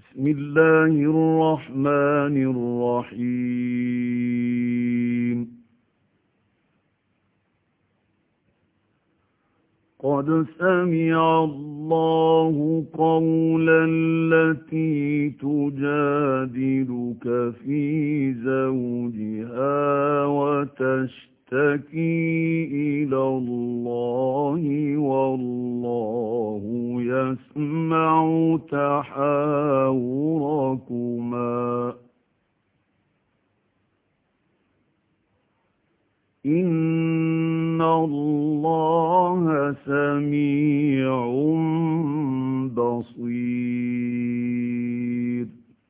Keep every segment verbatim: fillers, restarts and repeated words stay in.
بسم الله الرحمن الرحيم قد سمع الله قول التي تجادلك في زوجها وتشتكي إلى الله والله يسمع تحاوركما إن الله سميع بصير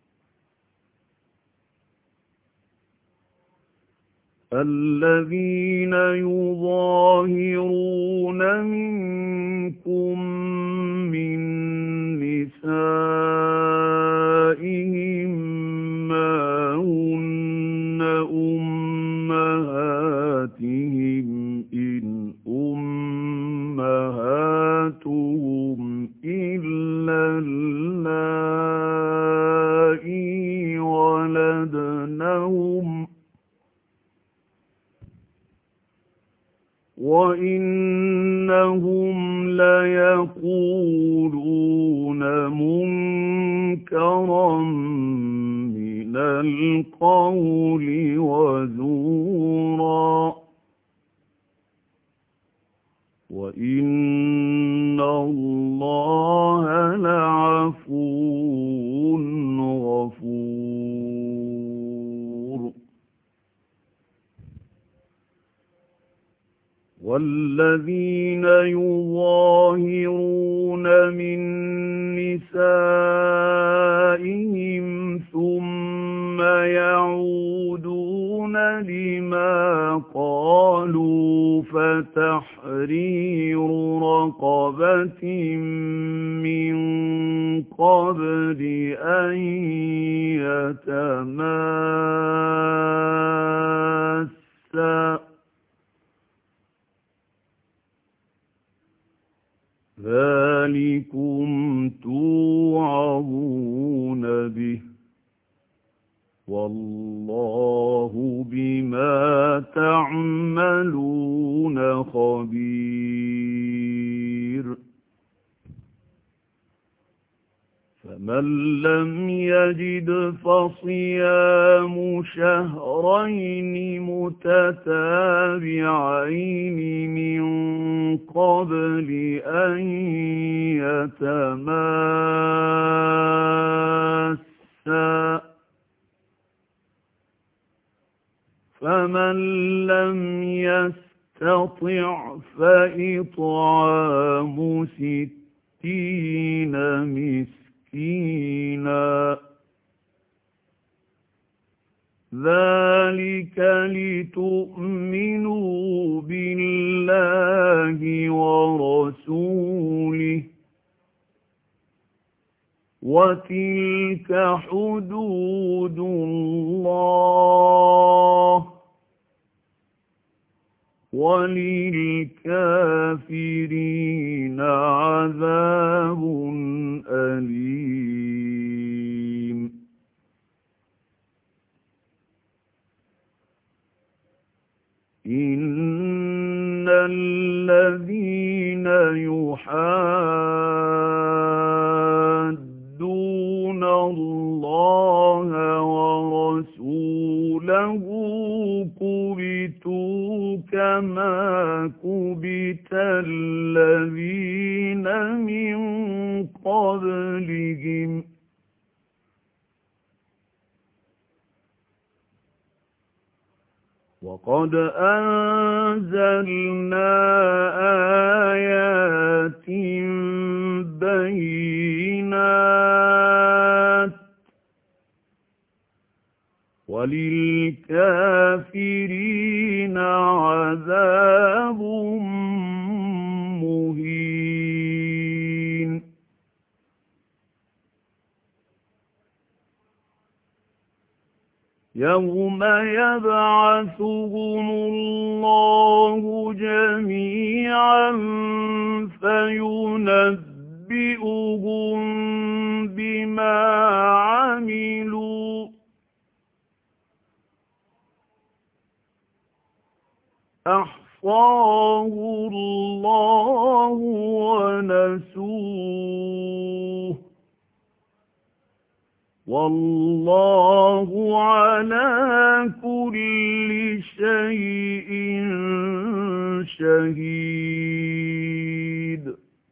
الذين يظاهرون منكم من نسائهم ما هن أمهاتهم إن أمهاتهم إلا اللائي ولدنهم وإنهم ليقولون منكرا من القول وزورا وإن الله لعفو غفور والذين يظاهرون من نسائهم ثم يعودون لما قالوا فتحرير رقبة من قبل أن يتماسا ذلكم توعظون به والله بما تعملون خبير فمن لم يجد فصيام شهرين متتابعين من قبل أن يتماسا فمن لم يستطع فإطعام ستين مسكينا ذلك لتؤمنوا بالله ورسوله وتلك حدود الله وللكافرين عذاب أليم إن الذين يحادون الله ورسوله كبتوا كما كبت الذين من قبلهم وقد أنزلنا آيات بينات وللكافرين عذاب مهين يوم يبعثهم الله جميعا فينبئهم بما وَوَصَّاهُ اللَّهُ وَنَسُوهُ وَاللَّهُ عَلَى كُلِّ شَيْءٍ شَهِيدٌ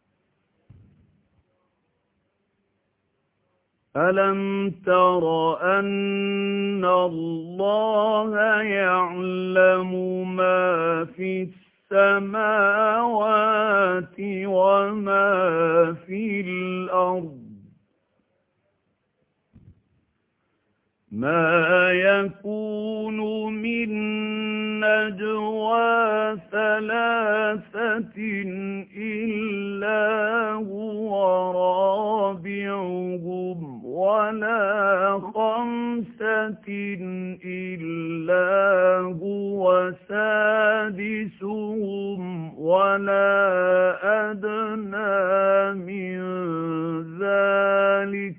أَلَمْ تَرَ أَنَّ اللَّهَ يَعْلَمُ مَا فِي السَّمَاوَاتِ وَمَا فِي الْأَرْضِ مَا يَكُونُ مِن نَّجْوَىٰ ثَلَاثَةٍ إِلَّا هُوَ رَابِعُهُمْ وَلَا خَمْسَةٍ إِلَّا هُوَ سَادِسُهُمْ وَلَا أَدْنَىٰ مِن ذَٰلِكَ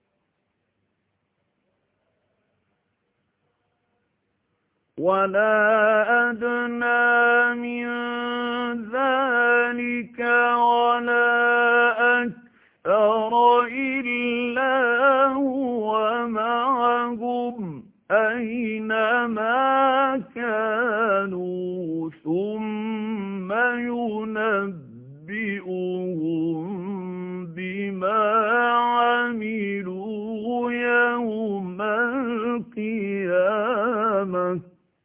وَلَا أَدْنَىٰ مِن ذَٰلِكَ وَلَا أَكْثَرَ إِلَّا هُوَ مَعَهُمْ أَيْنَمَا كَانُوا ثُمَّ يُنَبِّئُهُم بِمَا عَمِلُوا يَوْمَ الْقِيَامَةِ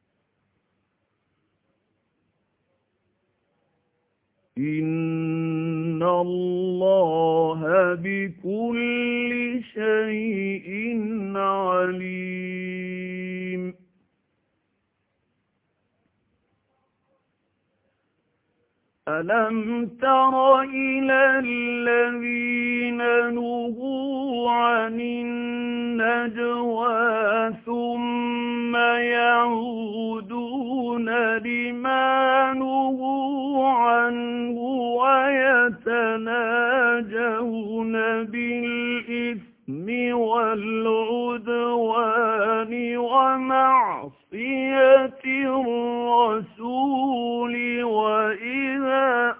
إِنَّ اللَّهَ بِكُلِّ شَيْءٍ عَلِيمٌ أَلَمْ تَرَ إِلَى الَّذِينَ نُهُوا عَنِ النَّجْوَىٰ ثُمَّ يَعُودُونَ لِمَا نُهُوا عَنْهُ وَيَتَنَاجَوْنَ بِالْإِثْمِ وَالْعُدْوَانِ وَمَعْصِيَتِ الرَّسُولِ وَإِذَا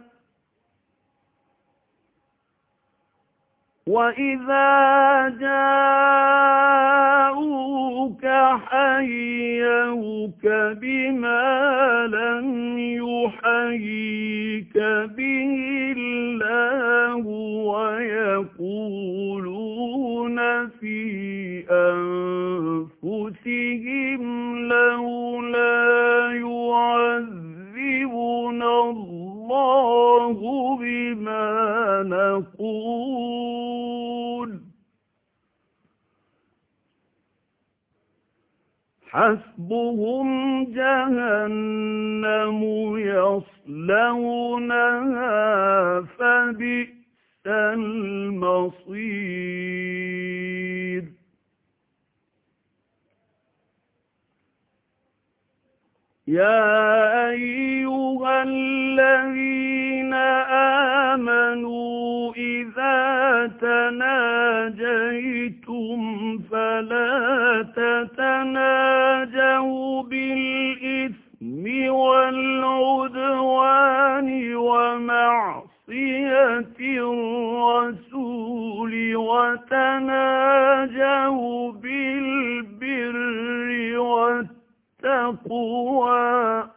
وَإِذَا جَاءُوكَ حَيَّوْكَ بِمَا لَمْ يُحَيِّكَ بِهِ اللَّهُ وَيَقُولُونَ فِي أَنفُسِهِمْ لَوْلَا يُعَذِّبُنَا اللَّهُ بِمَا نَقُولُ حَسْبُهُمْ جَهَنَّمُ يَصْلَوْنَهَا فَبِئْسَ الْمَصِيرُ يَا أَيُّهَا الَّذِينَ آمَنُوا إِذَا تَنَاجَيْتُمْ فَلَا تَتَنَاجَوْا بِالْإِثْمِ وَالْعُدْوَانِ وَمَعْصِيَتِ الرَّسُولِ وَتَنَاجَوْا بِالْبِرِّ وَالتَّقْوَىٰ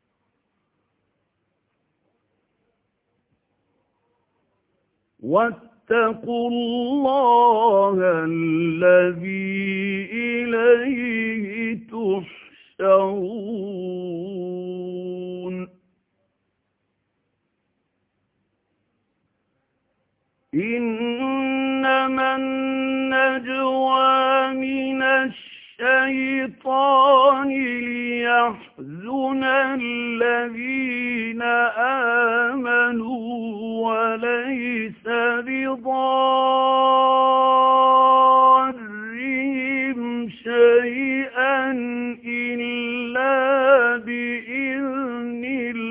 وَاتَّقُوا اللَّهَ الَّذِي إِلَيْهِ تُحْشَرُونَ إِنَّمَا النَّجْوَىٰ مِنَ الشَّيْطَانِ لِيَحْزُنَ الَّذِينَ آمَنُوا وَلَيْسَ بِضَارِّهِمْ شَيْئًا إِلَّا بِإِذْنِ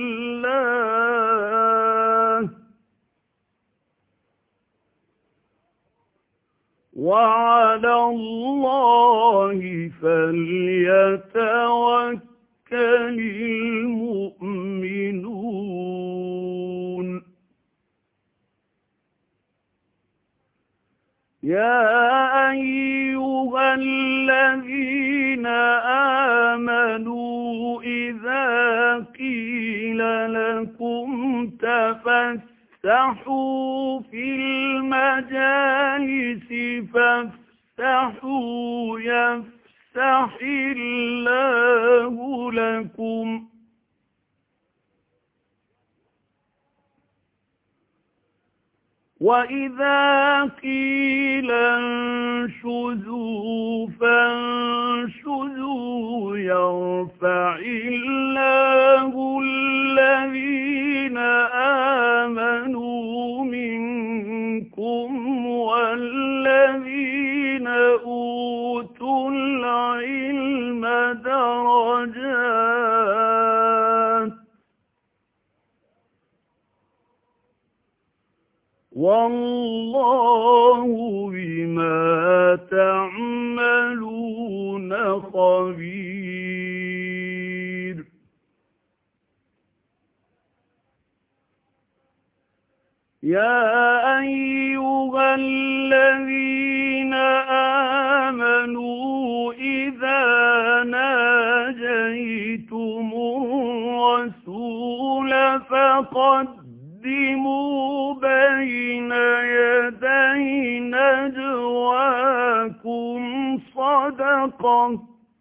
اللَّهِ وَعَلَى اللَّهِ فَلْيَتَوَكَّلِ الْمُؤْمِنُونَ يا أيها الذين آمنوا إذا قيل لكم تفسحوا في المجالس فافسحوا يفسح الله لكم وإذا قيل انشزوا فانشزوا يرفع الله الذين آمنوا منكم والذين أوتوا العلم درجات والله بما تعملون خبير. يا أيها الذين آمنوا إذا ناجيتم الرسول فقدموا بين يدي نجواكم صدقة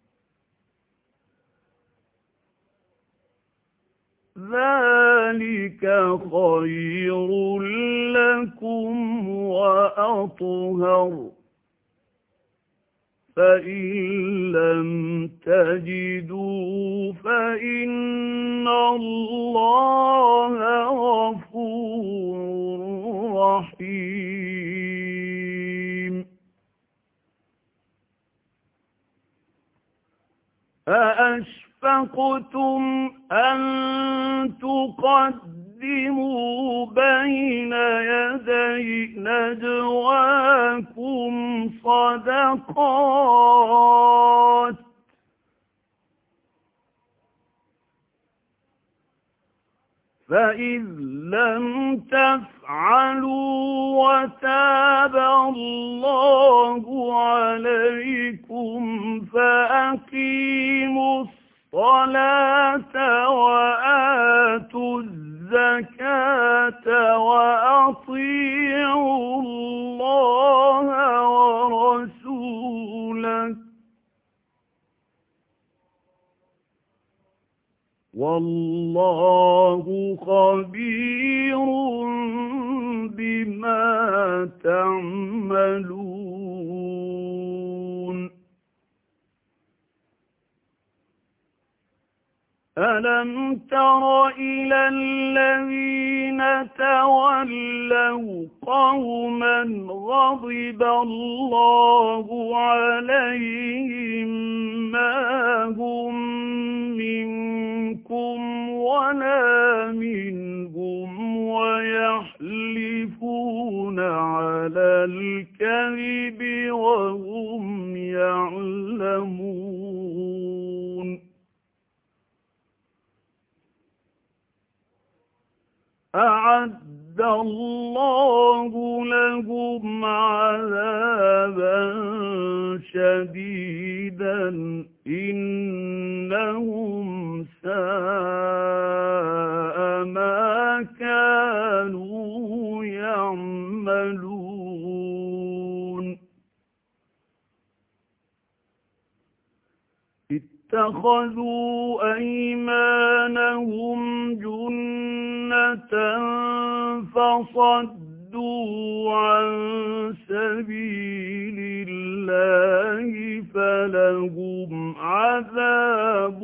ذلك خير لكم وأطهر فإن لم تجدوا فإن الله غفور رحيم. أأشفقتم أن تقدموا بين يدي نجواكم صدقات فإذ لم تفعلوا وتاب الله عليكم فأقيموا الصلاة وآتوا الزكاة وأطيعوا الله ورسوله والله خبير بما تعملون. ألم تر إلى الذين تولوا قوما غضب الله عليهم ما هم منكم ولا منهم ويحلفون على الكذب وهم يعلمون. أعد الله لهم عذابا شديدا إنهم ساء ما كانوا يعملون. اتخذوا أيمانهم جنة فصدوا عن سبيل الله فلهم عذاب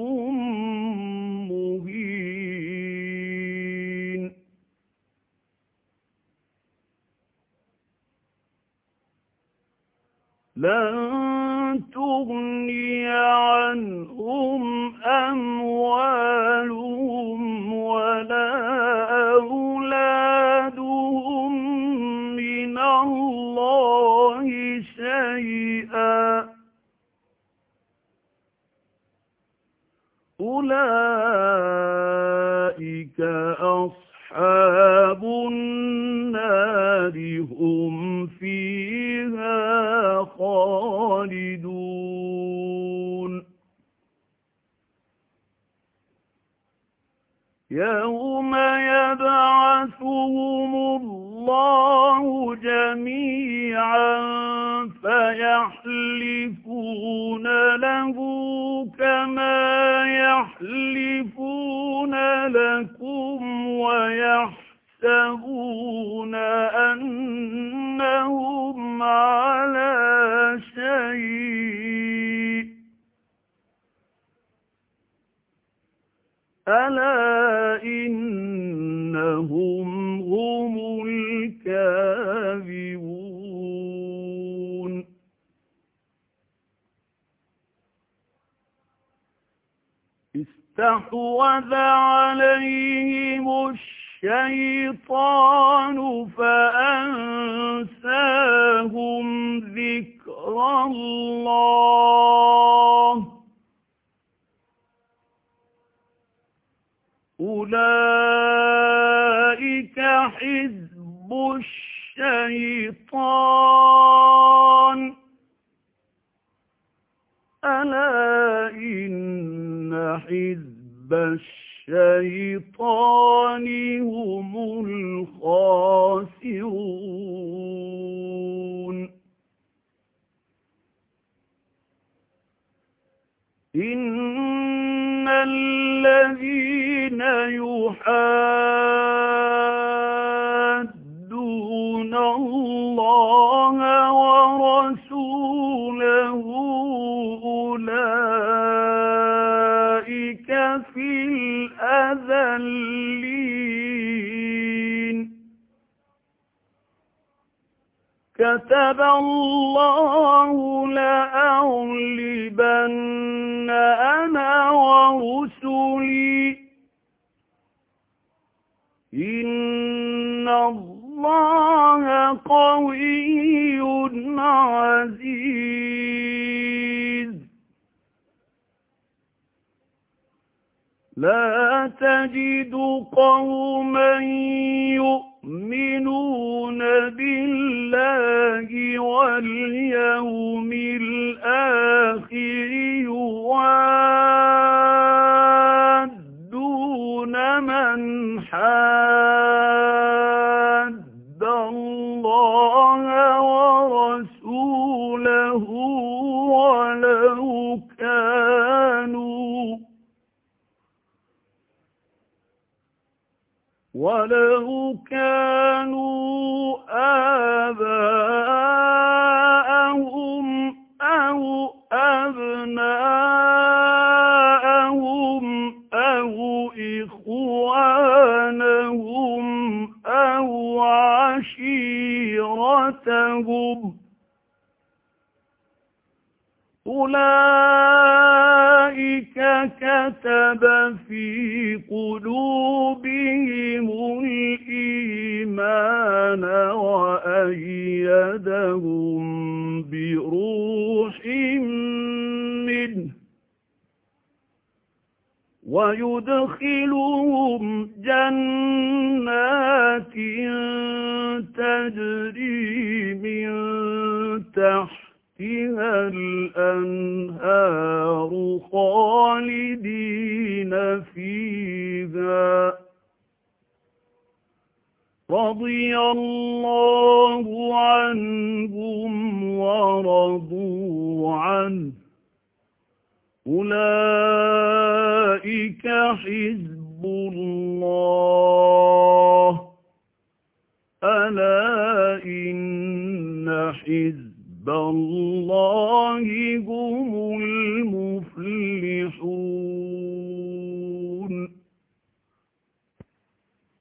مهين. لن تغني عنهم أموالهم ولا أولادهم من الله شيئا أولئك أصحاب النار هم فيها فيها خالدون يوم يبعثهم الله جميعا فيحلفون له كما يحلفون لكم ويحسبون أنهم على شيء ألا إنهم هم الكاذبون استحوذ عليهم الشيطان فأنساهم ذكر الله أولئك حزب الشيطان ألا إن حزب الشيطان هم الخاسرون إن الذين يحادون الله ورسوله أولئك في الأذلين كتب الله لأغلبن أنا ورسلي إن الله قوي عزيز لا تجد قوما يؤمنون بالله واليوم الآخر يوادون من حاد الله ورسوله ولو كانوا ولو كانوا آباءهم أو أبناءهم أو إخوانهم أو عشيرتهم أولئك كتب في قلوبهم الإيمان وأيدهم بروح منه ويدخلهم جنات تجري من تحت فيها الأنهار خالدين فيها رضي الله عنهم ورضوا عنه أولئك حزب الله ألا إن حزب الله هم المفلحون